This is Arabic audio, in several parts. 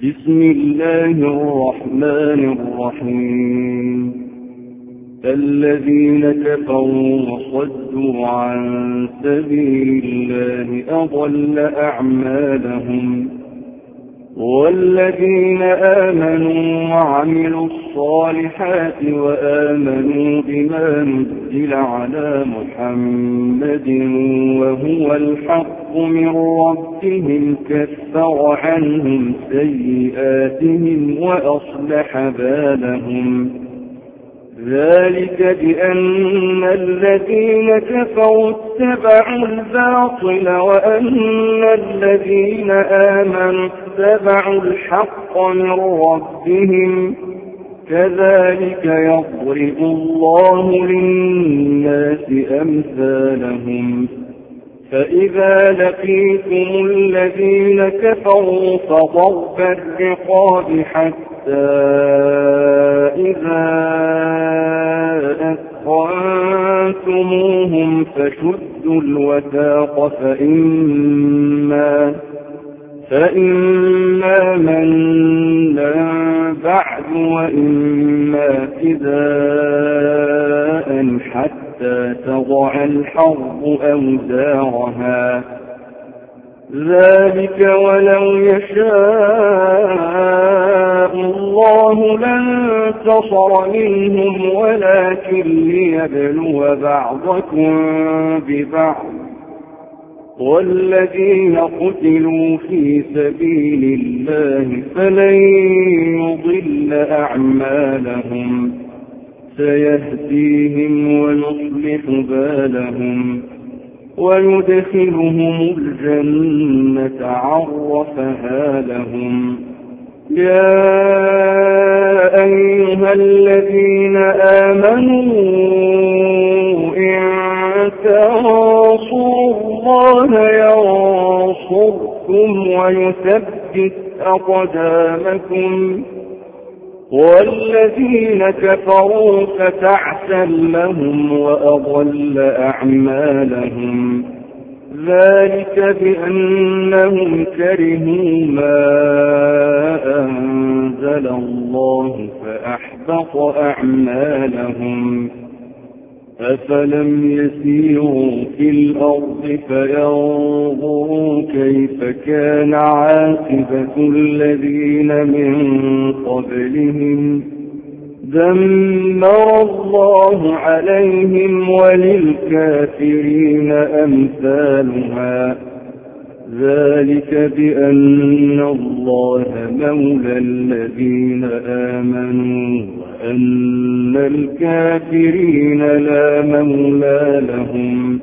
بسم الله الرحمن الرحيم. الذين كفروا وصدوا عن سبيل الله أضل أعمالهم، والذين آمنوا وعملوا الصالحات وآمنوا بما نزل على محمد وهو الحق من ربهم كفر عنهم سيئاتهم وأصلح بالهم. ذلك بأن الذين كفروا اتبعوا الباطل وأن الذين آمنوا اتبعوا الحق من ربهم، كذلك يضرب الله للناس أمثالهم. فإذا لقيتم الذين كفروا فضرب الرقاب حتى إذا أثخنتموهم فشدوا الوثاق فإما منا بعد وإما فداء حتى تضع الحرب أوزارها. ذلك ولو يشاء الله لانتصر منهم ولكن ليبلو بعضكم ببعض، والذين قتلوا في سبيل الله فلن يضل أعمالهم، سيهديهم ويصلح بالهم ويدخلهم الجنة عرفها لهم. يا أيها الذين آمنوا إن تنصروا الله ينصركم ويثبت أقدامكم، والذين كفروا فتعسا لهم وأضل أعمالهم. ذلك بأنهم كرهوا ما أنزل الله فأحبط أعمالهم. أفلم يسيروا في الأرض فينظروا كيف كان عاقبة الذين من قبلهم، دمر الله عليهم وللكافرين أمثالها. ذلك بأن الله مولى الذين آمنوا وأن الكافرين لا مولى لهم.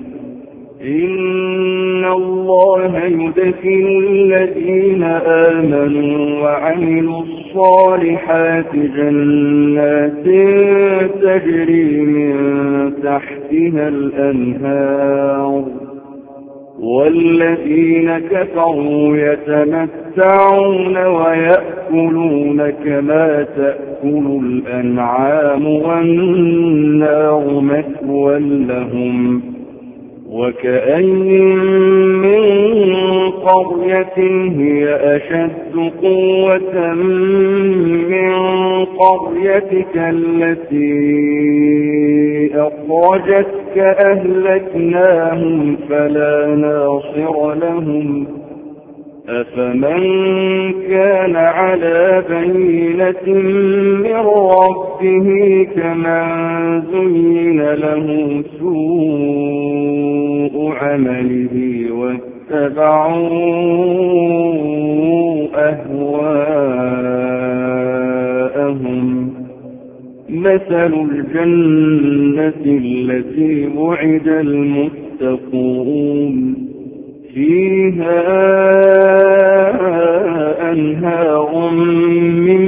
إن الله يدخل الذين آمنوا وعملوا الصالحات جنات تجري من تحتها الأنهار، والذين كفروا يتمتعون ويأكلون كما تأكل الأنعام والنار مثوى لهم. وكأين من قرية هي أشد قوة من قريتك التي أخرجتك أهلكناهم فلا ناصر لهم. أفمن كان على بينة من ربه كمن زين له سوء عمله واتبعوا أهواءهم. مثل الجنة التي وعد المتقون فيها أنهار من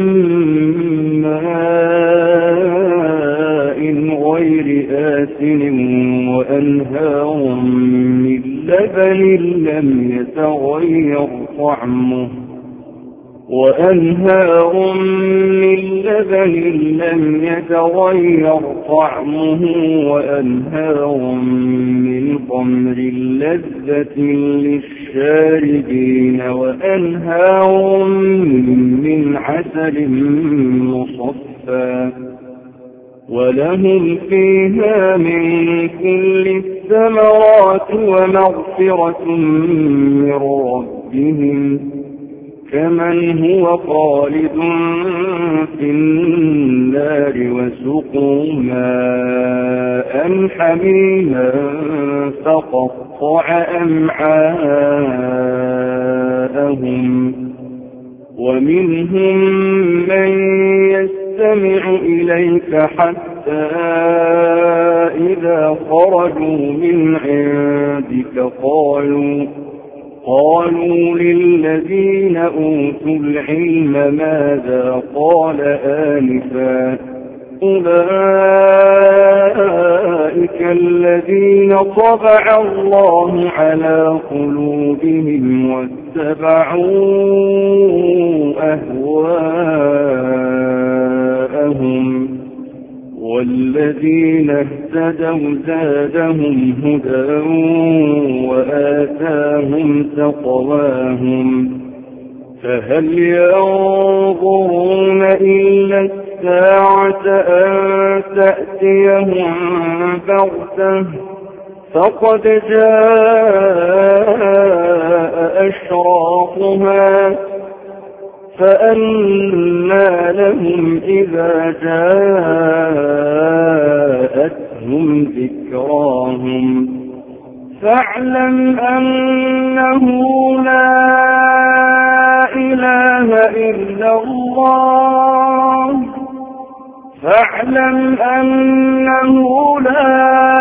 ماء غير آسن وأنهار من لبن لم يتغير طعمه وأنهار من لبن لم يتغير طعمه وأنهار من خمر لذة للشاربين وأنهار من عسل مصفى ولهم فيها من كل الثمرات ومغفرة من ربهم كمن هو خالد في النار وسقوا ماء حميما فقطع أمعاءهم ومنهم من يستمع إليك حتى إذا خرجوا من عندك قالوا للذين أوتوا العلم ماذا قال آنفا أولئك الذين طبع الله على قلوبهم واتبعوا أهواءهم والذين اهتدوا زادهم هدى وآتاهم تقواهم فهل ينظرون إلا الساعة أن تأتيهم بغتة فقد جاء أشراطها فأنى لهم إذا جاءتهم ذكراهم فاعلم أنه لا إله إلا الله فاعلم أنه لا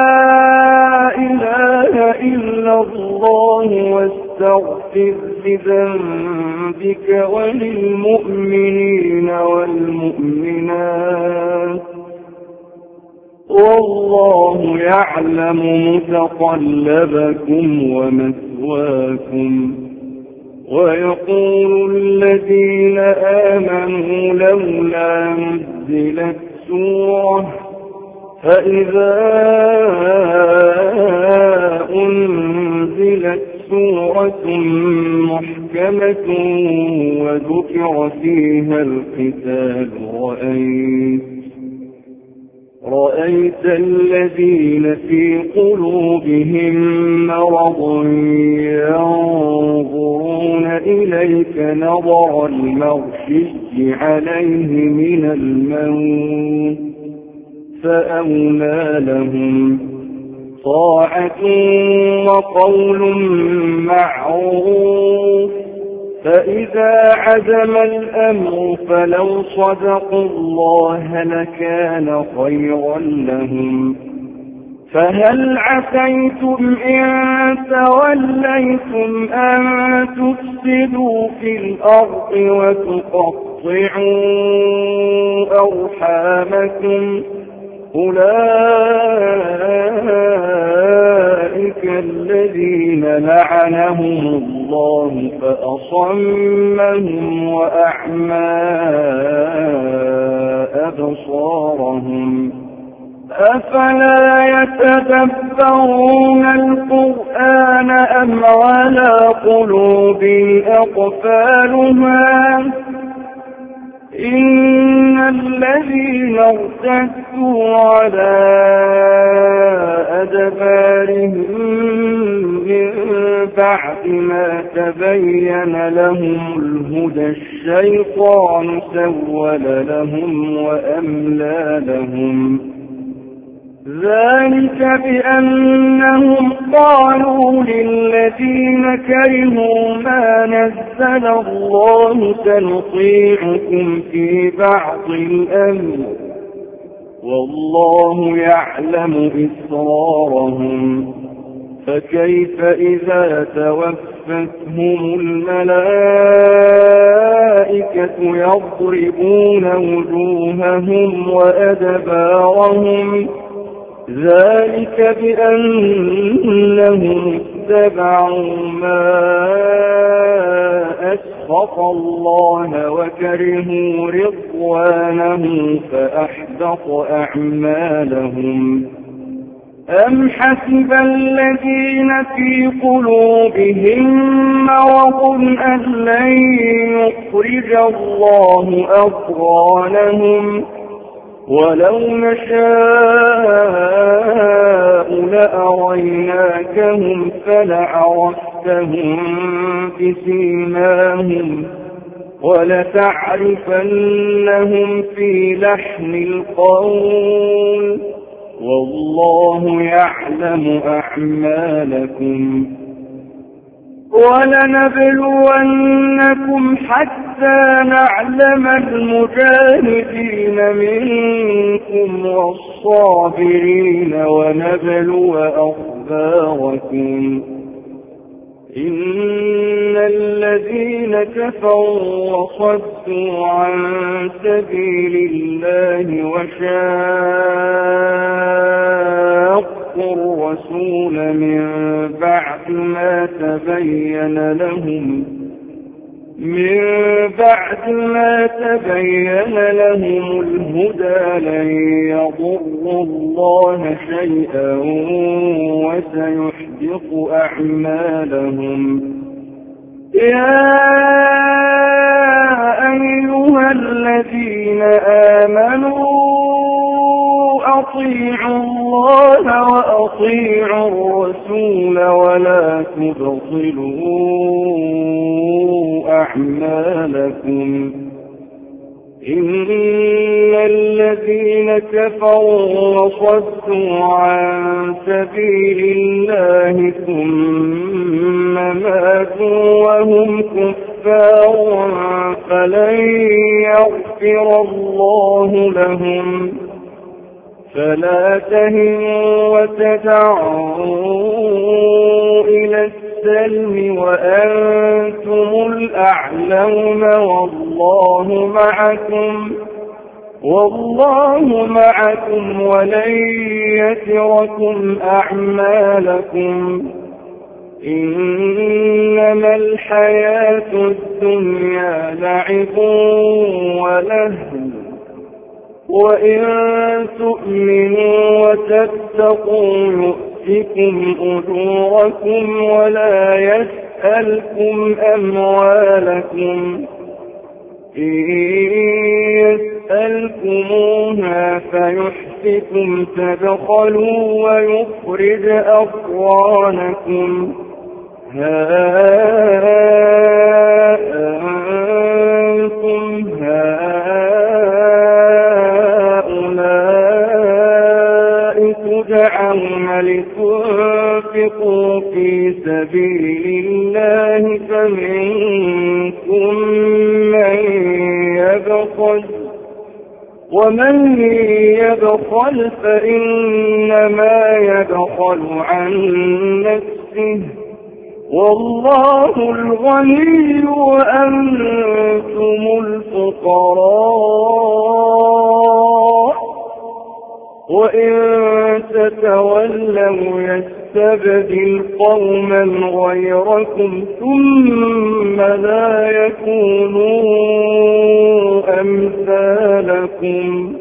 إله إلا الله واستغفر لذنبك وللمؤمنين والمؤمنات والله يعلم متقلبكم ومثواكم ويقول الذين آمنوا لولا نزلت سورة فإذا أنزلت سورة محكمة وذكر فيها القتال رأيت الذين في قلوبهم مرض ينظرون إليك نظر المغشي عليه من الموت فأولى لهم طاعة وقول معروف فإذا عزم الأمر فلو صدقوا الله لكان خيرا لهم فهل عسيتم إن توليتم أن تفسدوا في الأرض وتقطعوا أرحامكم أولئك الذين لعنهم الله فأصمهم وأعمى أبصارهم أفلا يتدبرون القرآن أم على قلوب أقفالها إن الذين ارتدوا على أدبارهم من بعد ما تبين لهم الهدى الشيطان سول لهم وأملى لهم ذلك بأنهم قالوا للذين كرهوا ما نزل الله سنطيعكم في بعض الأمر والله يعلم إسرارهم فكيف إذا توفتهم الملائكة يضربون وجوههم وأدبارهم ذلك بأنهم اتبعوا ما أسروا سخط الله وكرهوا رضوانه فأحبط أعمالهم. أم حسب الذين في قلوبهم مرض أن لن يخرج الله أضغانهم ولو نشاء لأريناكهم فلعرفتهم بسيماهم ولتعرفنهم في لحن القول والله يعلم أعمالكم. ولنبلونكم حتى نعلم المجاهدين منكم والصابرين ونبلو أخباركم. إن الذين كفروا وصدوا عن سبيل الله وشاقوا الرسول من بعد ما تبين لهم الهدى لن يضروا الله شيئا وسيحبط أعمالهم. يا أيها الذين آمنوا أطيعوا الله وأطيعوا الرسول ولا تبطلوا أعمالكم. إن الذين كفروا وصدوا عن سبيل الله ثم ماتوا وهم كفار فلن يغفر الله لهم. فلا تهنوا وتدعوا إلى السلم وأنتم الأعلون والله معكم ولن يتركم أعمالكم. إنما الحياة الدنيا لعب ولهو وإن تؤمنوا وتتقوا يؤتكم أجوركم ولا يسألكم أموالكم. إن يسألكموها فيحفكم تبخلوا ويخرج أضغانكم. ها أنتم هؤلاء تدعون لتنفقوا في سبيل الله فمنكم من يبخل ومن يبخل فإنما يبخل عن نفسه والله الغني وأنتم الفقراء وإن تتولوا يستبدل قوما غيركم ثم لا يكونوا أمثالكم.